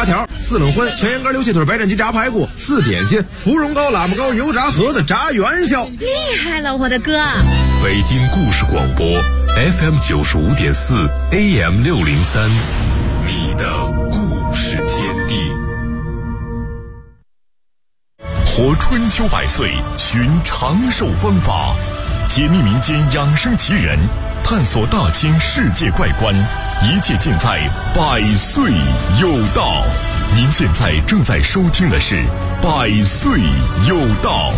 8条，4冷荤，全羊肝、牛切腿、白斩鸡、炸排骨，4点心，芙蓉糕、喇嘛糕、油炸盒子、炸元宵。 厉害了，我的哥！ 北京故事广播 FM 95.4 AM 603，你的故事天地。活春秋百岁，寻长寿方法，解密民间养生奇人，探索大千世界怪观，一切尽在百岁有道。您现在正在收听的是百岁有道。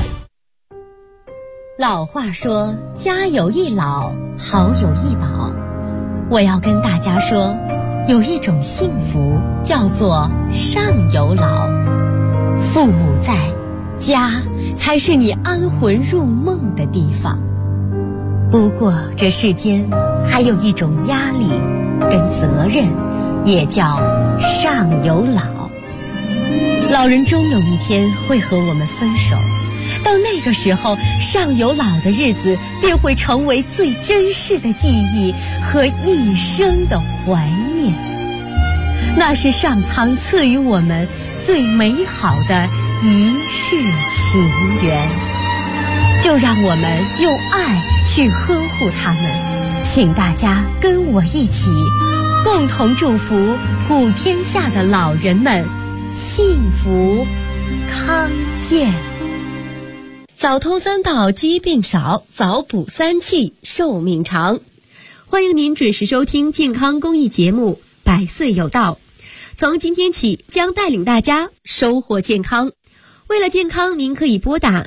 老话说，家有一老，好有一宝。我要跟大家说，有一种幸福叫做上有老。父母在，家才是你安魂入梦的地方。不过这世间还有一种压力跟责任，也叫上有老。老人终有一天会和我们分手，到那个时候，上有老的日子便会成为最珍视的记忆和一生的怀念。那是上苍赐予我们最美好的一世情缘，就让我们用爱去呵护他们。请大家跟我一起，共同祝福普天下的老人们幸福康健。早通3道，疾病少；早补3气，寿命长。欢迎您准时收听健康公益节目《百岁有道》。从今天起，将带领大家收获健康。为了健康，您可以拨打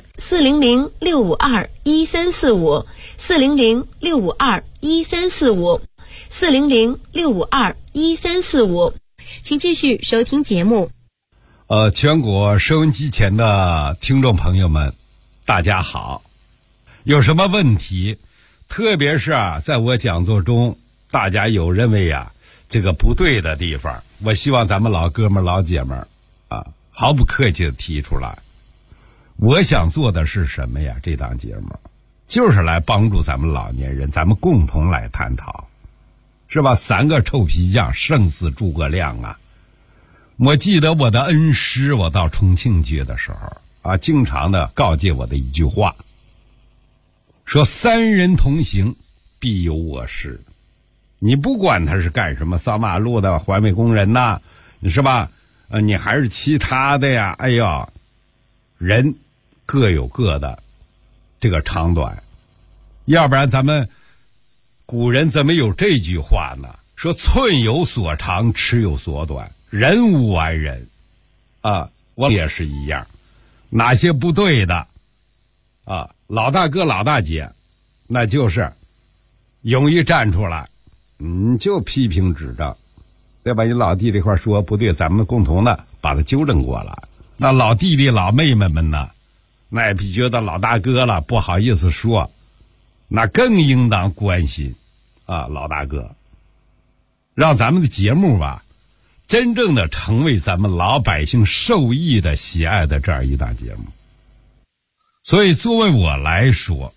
400-652-1345 400-652-1345 400-652-1345。请继续收听节目。 全国收音机前的听众朋友们，大家好。有什么问题，特别是在我讲座中大家有认为这个不对的地方，我希望咱们老哥们老姐们毫不客气的提出来。我想做的是什么呀？这档节目就是来帮助咱们老年人，咱们共同来探讨，是吧？3个臭皮匠胜似诸葛亮啊！我记得我的恩师，我到重庆去的时候经常的告诫我的一句话，说3人同行必有我师。你不管他是干什么，扫马路的环卫工人呐，是吧？你还是其他的呀，哎呀，人各有各的这个长短，要不然咱们古人怎么有这句话呢？说寸有所长，尺有所短，人无完人我也是一样。哪些不对的老大哥老大姐，那就是勇于站出来，就批评指正，对吧？你老弟这块说不对，咱们共同的把它纠正过来。那老弟弟老妹妹们呢，那也比觉得老大哥了不好意思说，那更应当关心老大哥，让咱们的节目真正的成为咱们老百姓受益的喜爱的这样一档节目。所以作为我来说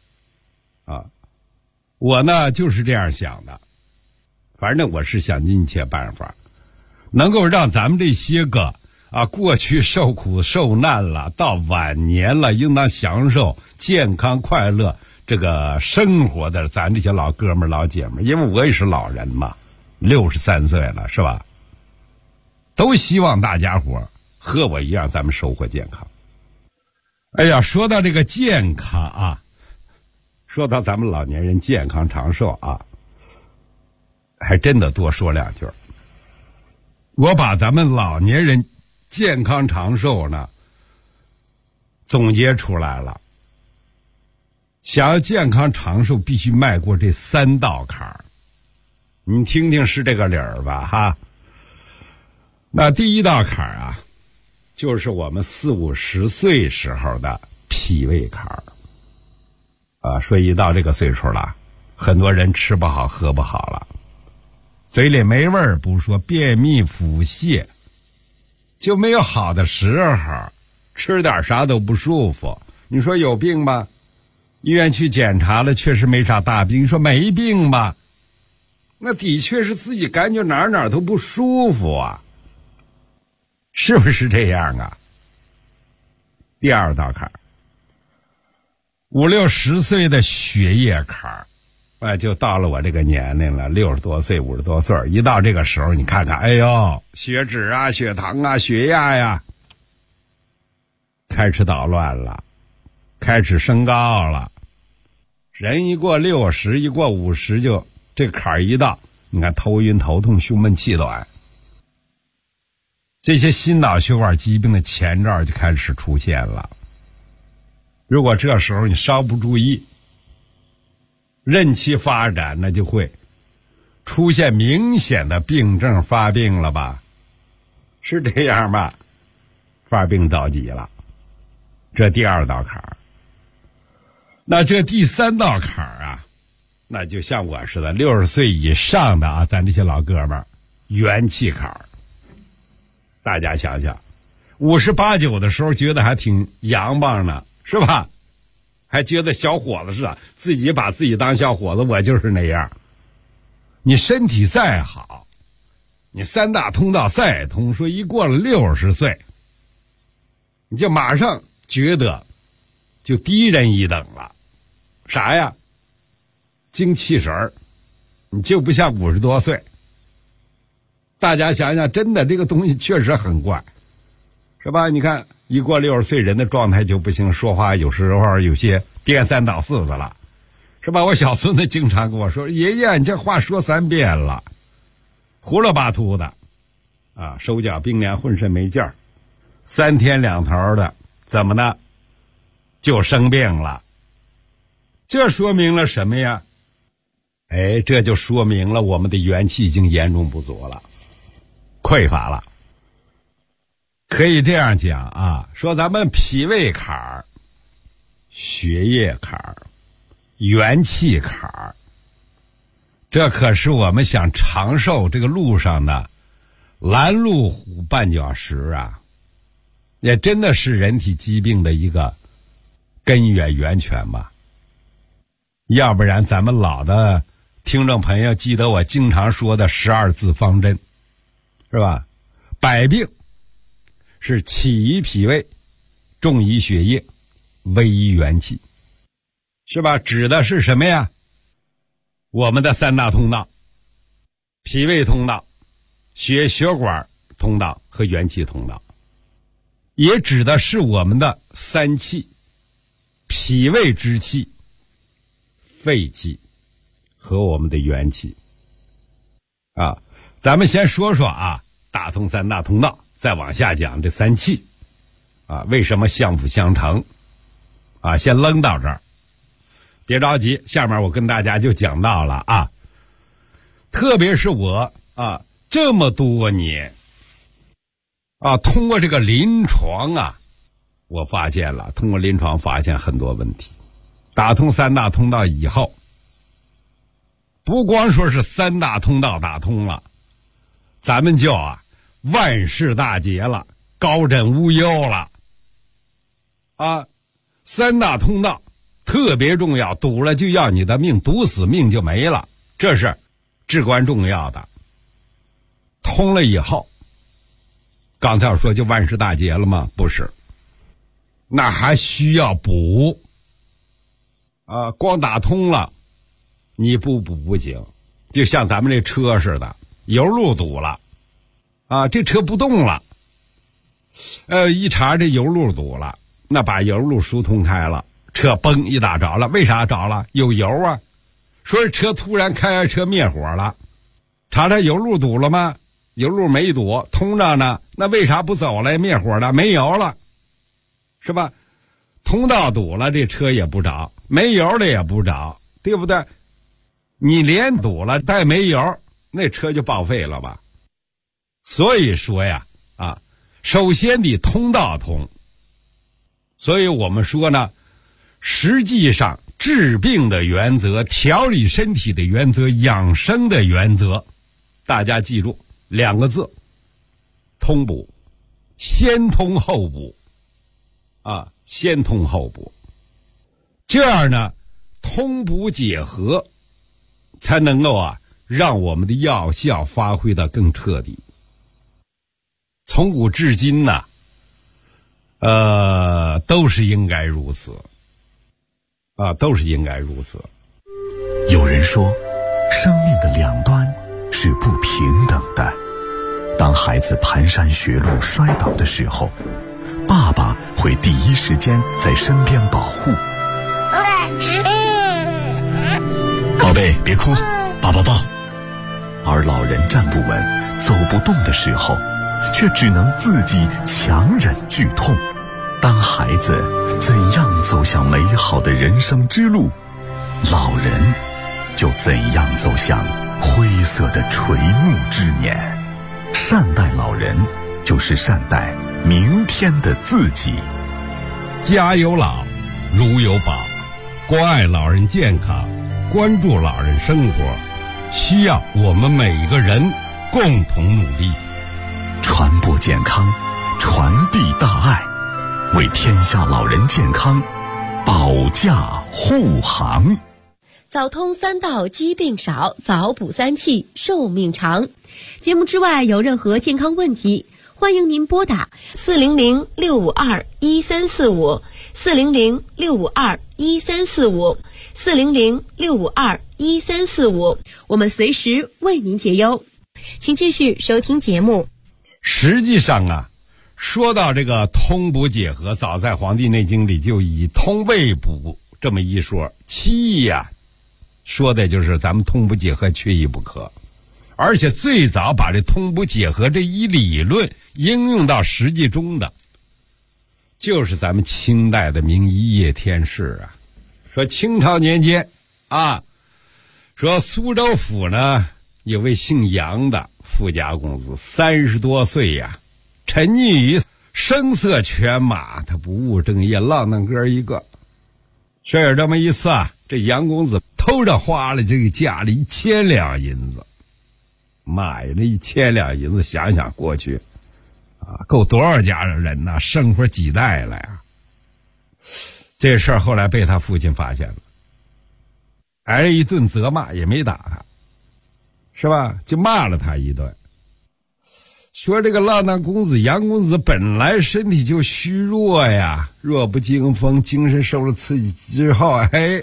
我呢就是这样想的，反正我是想尽一切办法能够让咱们这些个过去受苦受难了，到晚年了应当享受健康快乐这个生活的咱这些老哥们老姐们，因为我也是老人嘛，63岁了，是吧？都希望大家伙和我一样，咱们收获健康。哎呀，说到这个健康说到咱们老年人健康长寿还真的多说2句。我把咱们老年人健康长寿呢总结出来了。想要健康长寿，必须迈过这3道坎儿，你听听是这个理儿吧那第一道坎儿就是我们40、50岁时候的脾胃坎儿说一到这个岁数了，很多人吃不好喝不好了，嘴里没味儿不说，便秘腹泻，就没有好的时候，吃点啥都不舒服。你说有病吗？医院去检查了，确实没啥大病。你说没病吧？那的确是自己感觉哪儿都不舒服是不是这样啊？第二道坎儿，5、60岁的血液坎儿，就到了我这个年龄了，60多岁、50多岁，一到这个时候，你看看，哎呦，血脂啊、血糖啊、血压呀，开始捣乱了，开始升高了。人一过60，一过50，就这坎儿一到，你看头晕、头痛、胸闷、气短，这些心脑血管疾病的前兆就开始出现了。如果这时候你稍不注意，任其发展，那就会出现明显的病症发病了吧？是这样吧？发病着急了，这第二道坎儿。那这第三道坎儿啊，那就像我似的，60岁以上的啊，咱这些老哥们儿，元气坎儿。大家想想，58、59的时候觉得还挺阳棒呢，是吧？还觉得小伙子似的，自己把自己当小伙子，我就是那样。你身体再好，你3大通道再通，说一过了60岁，你就马上觉得就低人一等了。啥呀？精气神儿，你就不像50多岁。大家想想，真的这个东西确实很怪，是吧？你看一过60岁，人的状态就不行，说话有时候有些颠三倒四的了，是吧？我小孙子经常跟我说：“爷爷，你这话说3遍了，胡了八秃的，啊，手脚冰凉，浑身没劲儿，3天2头的，怎么的，就生病了。”这说明了什么呀？哎，这就说明了我们的元气已经严重不足了，匮乏了。可以这样讲啊，说咱们脾胃坎儿、血液坎儿、元气坎儿，这可是我们想长寿这个路上的拦路虎绊脚石啊，也真的是人体疾病的一个根源源泉吧。要不然咱们老的听众朋友记得我经常说的12字方针，是吧？百病是起于脾胃，重于血液，危于元气，是吧？指的是什么呀？我们的3大通道，脾胃通道、血管通道和元气通道，也指的是我们的3气：脾胃之气、肺气和我们的元气。啊，咱们先说说啊，打通3大通道，再往下讲这3气啊，为什么相辅相成啊？先扔到这儿，别着急，下面我跟大家就讲到了啊。特别是我啊这么多年啊，通过这个临床啊，我发现了，通过临床发现很多问题。打通3大通道以后，不光说是3大通道打通了，咱们就万事大吉了，高枕无忧了啊！3大通道特别重要，堵了就要你的命，堵死命就没了，这是至关重要的。通了以后，刚才我说就万事大吉了吗？不是，那还需要补啊！光打通了你不补不行，就像咱们这车似的，油路堵了啊，这车不动了，一查这油路堵了，那把油路疏通开了，车嘣一打着了，为啥着了？有油啊！说是车突然开车灭火了，查查油路堵了吗？油路没堵，通着呢，那为啥不走了？灭火了，没油了，是吧？通道堵了，这车也不着，没油了也不着，对不对？你连堵了带没油，那车就报废了吧？所以说呀，首先得通道通。所以我们说呢，实际上治病的原则、调理身体的原则、养生的原则，大家记住2个字：通补。先通后补啊，先通后补，这样呢，通补结合，才能够让我们的药效发挥得更彻底。 从古至今呢，都是应该如此，都是应该如此。 有人说，生命的两端是不平等的。当孩子蹒跚学路摔倒的时候，爸爸会第一时间在身边保护。宝贝，别哭，爸爸抱。而老人站不稳、走不动的时候，却只能自己强忍剧痛。当孩子怎样走向美好的人生之路，老人就怎样走向灰色的垂暮之年。善待老人，就是善待明天的自己。 家有老，如有宝，关爱老人健康，关注老人生活，需要我们每个人共同努力， 传播健康，传递大爱，为天下老人健康保驾护航。 早通3道疾病少，早补3气寿命长。节目之外有任何健康问题，欢迎您拨打400-652-1345 400-652-1345 400-652-1345，我们随时为您解忧。请继续收听节目。 实际上啊，说到这个通补解和，早在《黄帝内经》里就以通胃补这么一说，其意呀，说的就是咱们通补解和缺一不可。而且最早把这通补解和这一理论应用到实际中的，就是咱们清代的名医叶天士啊。说清朝年间啊，说苏州府呢有位姓杨的富家公子，30多岁呀，沉溺于声色犬马，他不务正业，浪荡哥一个。说有这么一次啊，这杨公子偷着花了这个家里1000两银子。妈呀，这1000两银子，想想过去啊，够多少家人呐，生活几代了呀。这事儿后来被他父亲发现了，挨了一顿责骂，也没打他，是吧？就骂了他一顿，说这个浪荡公子杨公子本来身体就虚弱呀，弱不禁风，精神受了刺激之后，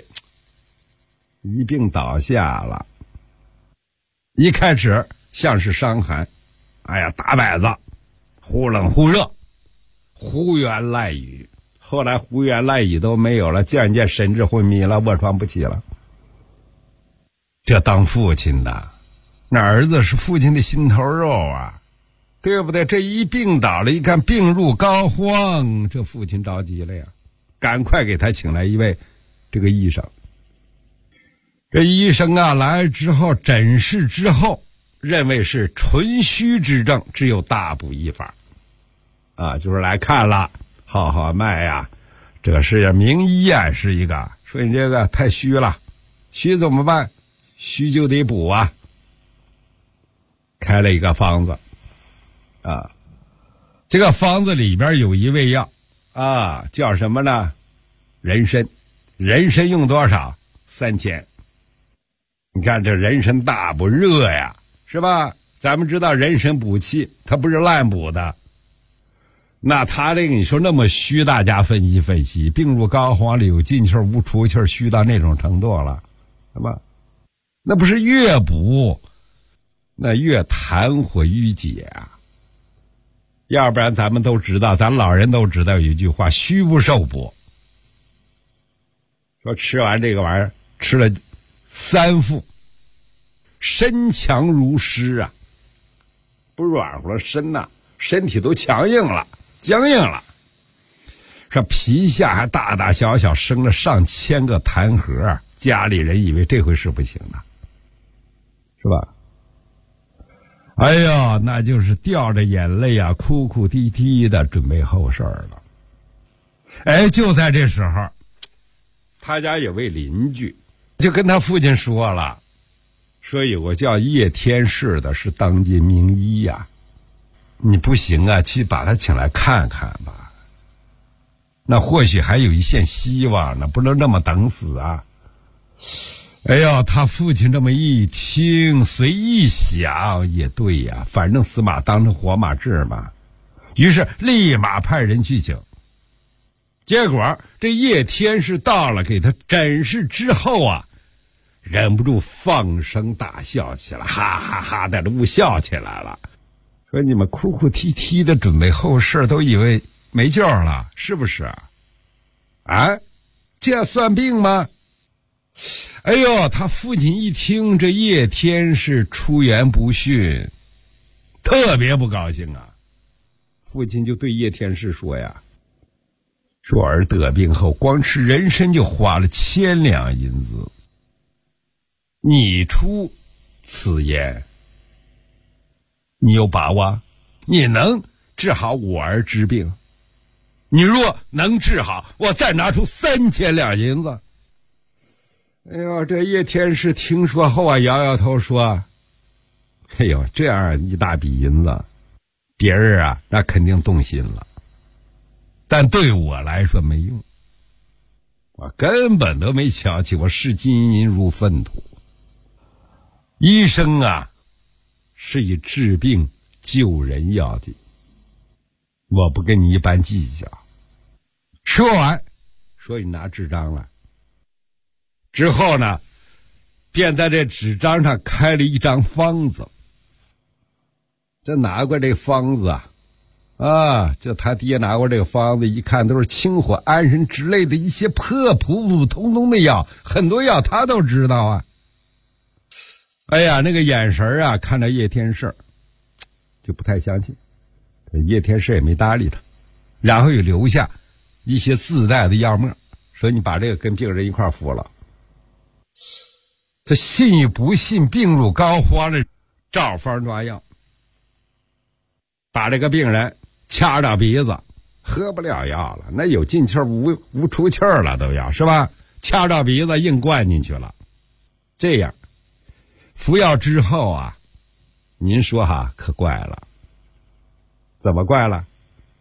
一病倒下了。一开始像是伤寒，打摆子，忽冷忽热，胡言乱语。后来胡言乱语都没有了，渐渐神志昏迷了，卧床不起了。这当父亲的，那儿子是父亲的心头肉啊，对不对？这一病倒了，一看病入膏肓，这父亲着急了呀，赶快给他请来一位这个医生。这医生啊来之后诊视之后，认为是纯虚之症，只有大补一法啊，就是来看了，号脉呀，这是名医啊，是一个说你这个太虚了，虚怎么办？虚就得补啊，开了一个方子啊，这个方子里边有一味药啊，叫什么呢？人参。人参用多少？3000。你看这人参大补热呀，是吧？咱们知道人参补气，它不是滥补的。那他这个你说那么虚，大家分析分析，病入膏肓里有进气无出气，虚到那种程度了，是吧？那不是越补那越痰火淤结啊。要不然咱们都知道，咱老人都知道有一句话，虚不受补。说吃完这个玩意儿，吃了3副，身强如狮啊，不软和了身呐，身体都强硬了，僵硬了。说皮下还大大小小生了上千个痰核，家里人以为这回是不行的，是吧？哎呀，那就是掉着眼泪啊，哭哭啼啼的准备后事了。就在这时候，他家有位邻居就跟他父亲说了，说有个叫叶天士的是当今名医呀，你不行啊，去把他请来看看吧，那或许还有一线希望呢，不能这么等死啊。他父亲这么一听，随意想也对呀，反正死马当成活马治嘛， 于是立马派人去请。结果这叶天士到了，给他诊视之后啊，忍不住放声大笑起来，哈哈哈的呜笑起来了，说你们哭哭啼啼的准备后事，都以为没救了，是不是啊？这算病吗？哎呦，他父亲一听这叶天士出言不逊，特别不高兴啊。父亲就对叶天士说呀，说儿得病后光吃人参就花了1000两银子，你出此言，你有把握？你能治好我儿之病？你若能治好，我再拿出3000两银子。哎呦，这叶天士听说后啊，摇摇头说，哎呦，这样一大笔银子，别人啊那肯定动心了，但对我来说没用，我根本都没瞧起，我视金银如粪土。医生啊是以治病救人要紧，我不跟你一般计较。说完，说你拿纸张来。之后呢，便在这纸张上开了一张方子。这拿过这个方子啊，就他爹拿过这个方子，一看都是清火安神之类的一些破普普通通的药，很多药他都知道啊。哎呀，那个眼神啊，看到叶天士就不太相信，叶天士也没搭理他，然后又留下一些自带的药沫，说你把这个跟病人一块服了。他信与不信，病入膏肓的照方抓药，把这个病人掐着鼻子，喝不了药了，那有进气儿无出气儿了都要，是吧？掐着鼻子硬灌进去了。这样服药之后啊，您说哈，可怪了。怎么怪了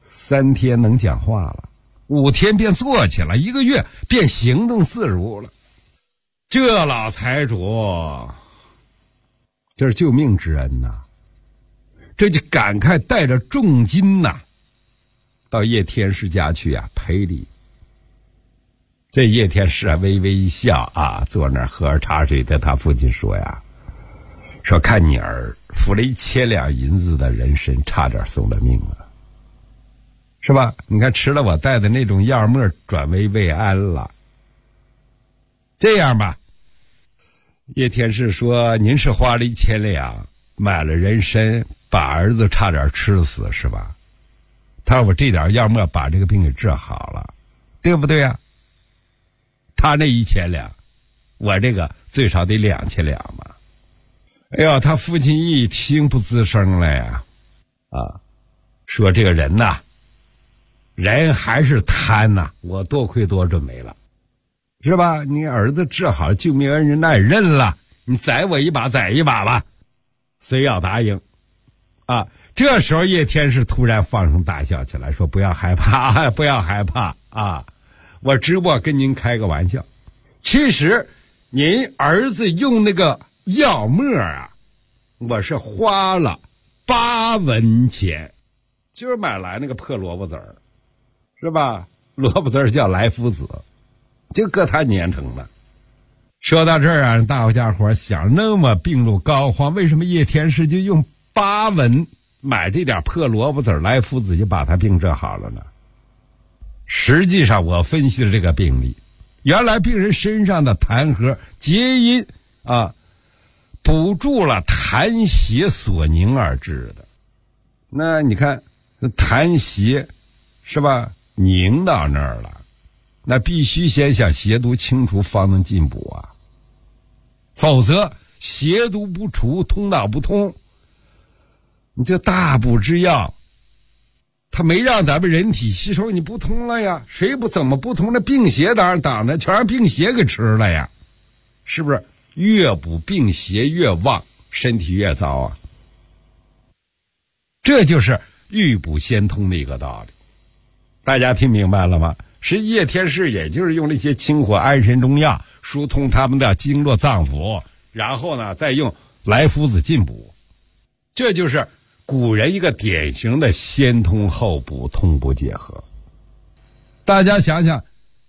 ？3天能讲话了，5天便坐起来，1个月便行动自如了。这老财主，这是救命之恩呐！这就感慨带着重金呐，到叶天士家去啊赔礼。这叶天士啊微微一笑啊，坐那儿喝着茶水，对他父亲说呀，说看你儿服了1000两银子的人参，差点送了命了，是吧？你看吃了我带的那种药沫，转危为安了。这样吧，叶天士说，您是花了1000两买了人参，把儿子差点吃死，是吧？他说我这点药沫把这个病给治好了，对不对啊？他那1000两，我这个最少得2000两嘛。哎呀，他父亲一听不吱声了呀，说这个人呐，人还是贪呐，我多亏多准没了，是吧？你儿子治好救命恩人，那也认了，你宰我一把吧，虽要答应啊。这时候叶天士突然放声大笑起来，说不要害怕，不要害怕啊，我只不过跟您开个玩笑，其实您儿子用那个药沫啊，我是花了8文钱，就是买来那个破萝卜籽儿，是吧？萝卜籽儿叫来福子，就搁他碾成了。说到这儿啊，大家伙想，那么病入膏肓，为什么叶天士就用8文买这点破萝卜籽儿来福子就把他病治好了呢？实际上我分析了这个病例，原来病人身上的痰核结因啊，补助了痰邪所凝而致的。那你看痰邪是吧，凝到那儿了，那必须先想邪毒清除方能进补啊，否则邪毒不除，通道不通，你这大补之药它没让咱们人体吸收，你不通了呀，谁不怎么不通？那病邪当然挡着，全让病邪给吃了呀，是不是？越补病邪越旺，身体越糟啊。这就是预补先通的一个道理，大家听明白了吗？实际叶天士也就是用了一些清火安神中药疏通他们的经络脏腑，然后呢再用来福子进补，这就是古人一个典型的先通后补，通补结合。大家想想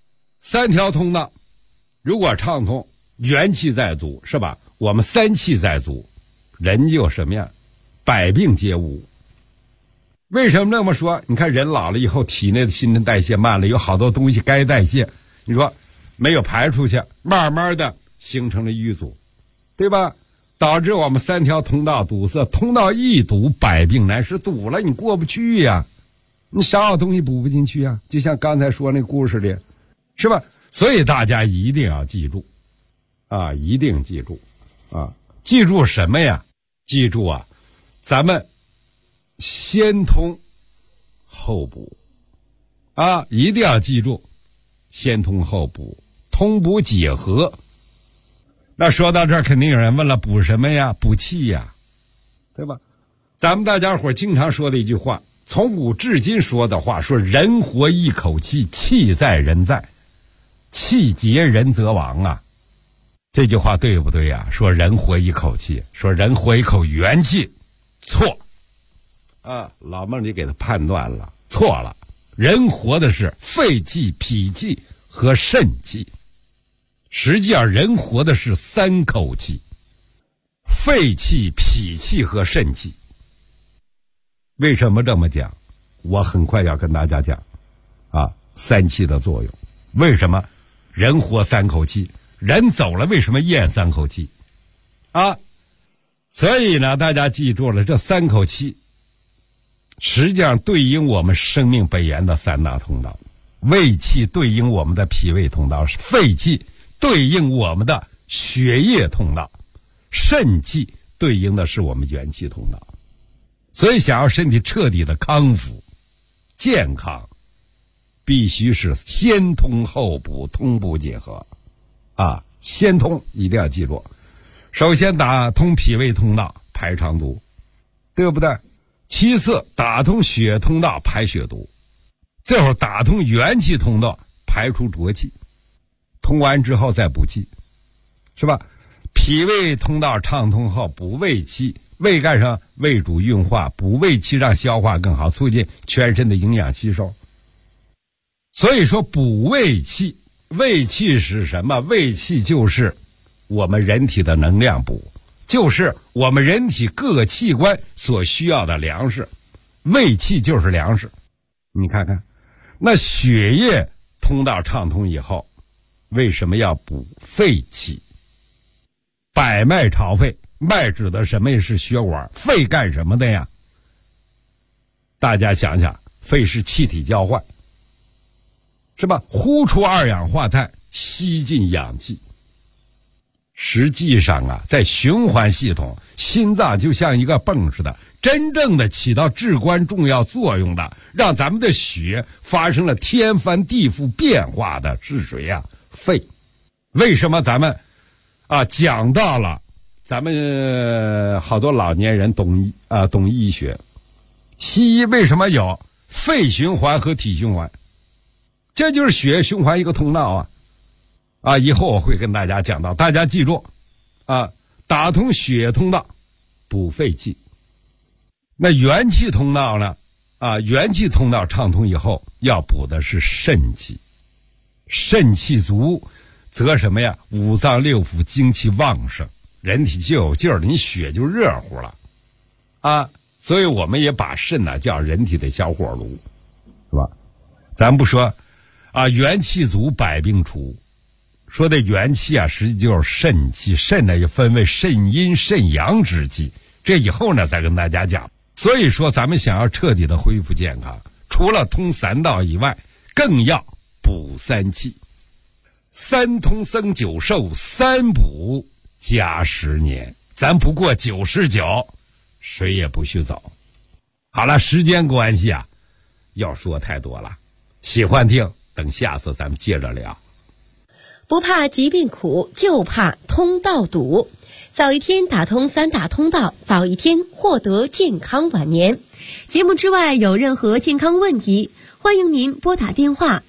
，3条通道如果畅通，元气在足，是吧？我们3气在足，人就什么样？百病皆无。为什么这么说？你看人老了以后，体内的新陈代谢慢了，有好多东西该代谢，你说没有排出去，慢慢的形成了淤阻，对吧？导致我们3条通道堵塞，通道一堵，百病难治，堵了你过不去呀，你啥好东西补不进去啊？就像刚才说那故事里，是吧？所以大家一定要记住啊，一定记住啊，记住什么呀？记住啊，咱们先通后补啊，一定要记住，先通后补，通补结合。那说到这儿，肯定有人问了，补什么呀？补气呀，对吧？咱们大家伙经常说的一句话，从古至今说的话，说人活一口气，气在人在，气结人则亡啊。这句话对不对呀？说人活一口气，说人活一口元气，错啊！老孟就给他判断了，错了。人活的是肺气、脾气和肾气，实际上人活的是3口气，肺气、脾气和肾气。为什么这么讲？我很快要跟大家讲啊，3气的作用。为什么人活3口气？人走了为什么咽3口气啊？所以呢，大家记住了，这3口气实际上对应我们生命本源的3大通道。胃气对应我们的脾胃通道，肺气对应我们的血液通道，肾气对应的是我们元气通道。所以想要身体彻底的康复健康，必须是先通后补，通补结合啊。先通一定要记住，首先打通脾胃通道排肠毒，对不对？其次打通血通道排血毒，这会儿打通元气通道排出浊气，通完之后再补气，是吧？脾胃通道畅通后补胃气，胃干什么？胃主运化，补胃气让消化更好，促进全身的营养吸收。所以说补胃气，胃气是什么？胃气就是我们人体的能量补，就是我们人体各个器官所需要的粮食，胃气就是粮食。你看看，那血液通道畅通以后，为什么要补肺气？百脉朝肺，脉指的什么？是血管。肺干什么的呀？大家想想，肺是气体交换，是吧？呼出二氧化碳，吸进氧气。实际上啊，在循环系统，心脏就像一个泵似的，真正的起到至关重要作用的，让咱们的血发生了天翻地覆变化的是谁呀？肺。为什么咱们讲到了，咱们好多老年人懂医学，西医为什么有肺循环和体循环？这就是血液循环一个通道以后我会跟大家讲到，大家记住打通血液通道补肺气。那元气通道呢元气通道畅通以后要补的是肾气。肾气足则什么呀？五脏六腑精气旺盛，人体就有劲儿了，你血就热乎了所以我们也把肾叫人体的小火炉，是吧？咱不说元气足百病除，说的元气实际就是肾气，肾呢也分为肾阴肾阳之气，这以后呢再跟大家讲。所以说咱们想要彻底的恢复健康，除了通3道以外，更要补3气。3通增9寿，3补加10年，咱不过99，谁也不许走。好了，时间关系要说太多了，喜欢听等下次咱们接着聊。 不怕疾病苦，就怕通道堵。早一天打通3大通道，早一天获得健康晚年。节目之外有任何健康问题，欢迎您拨打电话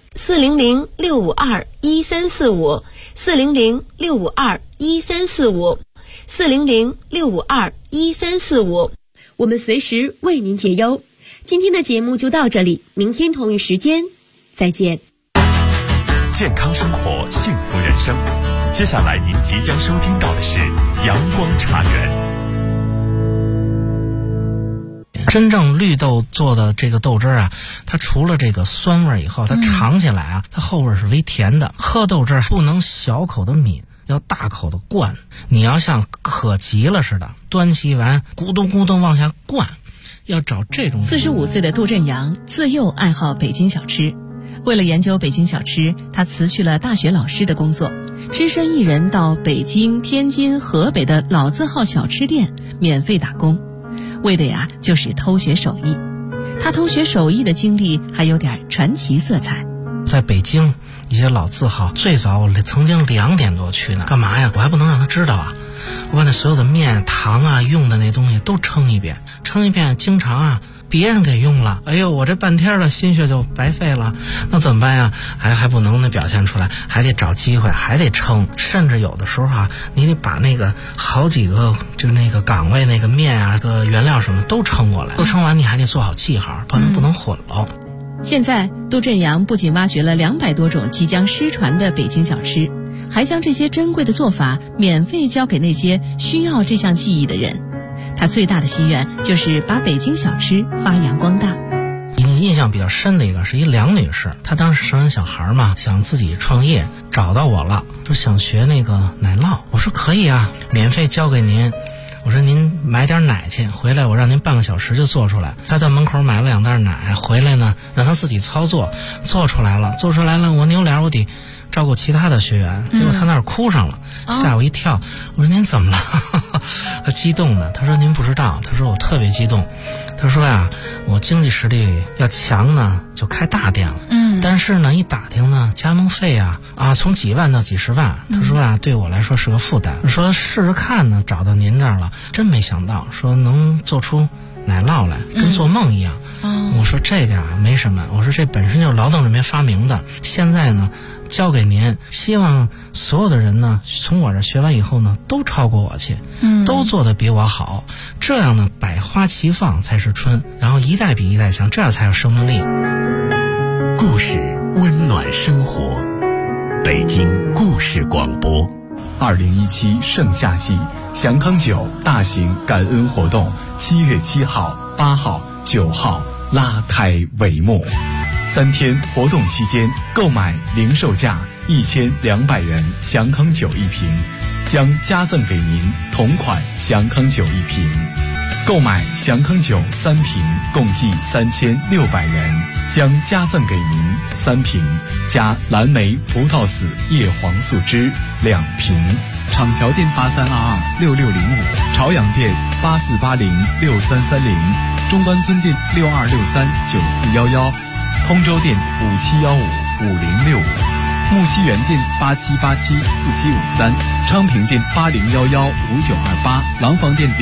400-652-1345 400-652-1345 400-652-1345， 我们随时为您解忧。今天的节目就到这里，明天同一时间再见。 健康生活，幸福人生。接下来您即将收听到的是阳光茶园。 真正绿豆做的这个豆汁啊，它除了这个酸味以后，它尝起来啊，它后味是微甜的。喝豆汁不能小口的抿，要大口的灌。你要像渴急了似的，端起碗咕咚咕咚往下灌，要找这种。 45岁的杜振阳自幼爱好北京小吃，为了研究北京小吃，他辞去了大学老师的工作，只身一人到北京、天津、河北的老字号小吃店免费打工，为的呀就是偷学手艺。他偷学手艺的经历还有点传奇色彩。 在北京一些老字号，最早我曾经2点多去呢，干嘛呀？我还不能让他知道啊！我把那所有的面、糖啊、用的那东西都称一遍，经常啊别人给用了，哎呦，我这半天的心血就白费了，那怎么办呀？还不能表现出来，还得找机会，还得称，甚至有的时候啊，你得把那个好几个就那个岗位那个面啊、个原料什么都称过来，都称完你还得做好记号，不能混了。 现在杜振阳不仅挖掘了200多种即将失传的北京小吃，还将这些珍贵的做法免费教给那些需要这项技艺的人。他最大的心愿就是把北京小吃发扬光大。 印象比较深的一个是一梁女士，她当时生完小孩嘛，想自己创业，找到我了，说想学那个奶酪。我说可以啊，免费教给您。我说您买点奶去，回来我让您半个小时就做出来。他在门口买了2袋奶，回来呢让他自己操作，做出来了，我扭脸我得照顾其他的学员，结果他那儿哭上了，吓我一跳。我说您怎么了？他激动的，他说您不知道，他说我特别激动。他说呀，我经济实力要强呢，就开大店了。但是呢，一打听呢，加盟费啊从几万到几十万。他说啊，对我来说是个负担。说试试看呢，找到您这儿了，真没想到，说能做出奶酪来，跟做梦一样。我说这个没什么，我说这本身就是劳动人民发明的，现在呢交给您，希望所有的人呢从我这学完以后呢都超过我去，都做得比我好，这样呢百花齐放才是春，然后一代比一代强，这样才有生命力。 故事温暖生活，北京故事广播。 2017盛夏季祥康酒大型感恩活动7月7号、8号、9号拉开帷幕。3天活动期间，购买零售价1200元祥康酒1瓶，将加赠给您同款祥康酒1瓶。购买祥康酒3瓶，共计3600元，将加赠给您3瓶加蓝莓葡萄籽叶黄素汁2瓶。 厂桥店83226605，朝阳店84806330，中关村店62639411，通州店57155065，木樨园店87874753，昌平店80115928，廊坊店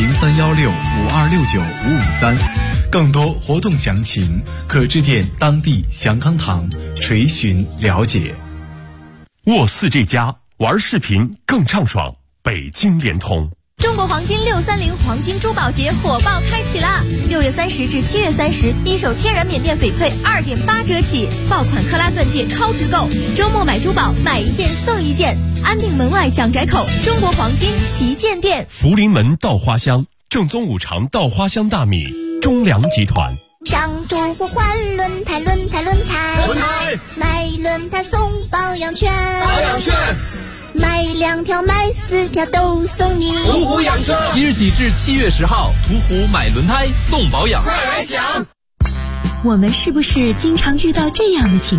031652695553。 更多活动详情可致电当地祥康堂垂询了解。 沃4G+玩视频更畅爽，北京联通。 中国黄金630黄金珠宝节火爆开启啦！6月30至7月30，一手天然缅甸翡翠2.8折起，爆款克拉钻戒超值购，周末买珠宝买1件送1件，安定门外蒋宅口中国黄金旗舰店。 福临门稻花香，正宗五常稻花香大米，中粮集团。 上途互换轮胎，买轮胎送保养券，买2条买4条都送你。 途虎养车，即日起至7月10号，途虎买轮胎送保养，快来抢！ 我们是不是经常遇到这样的情况？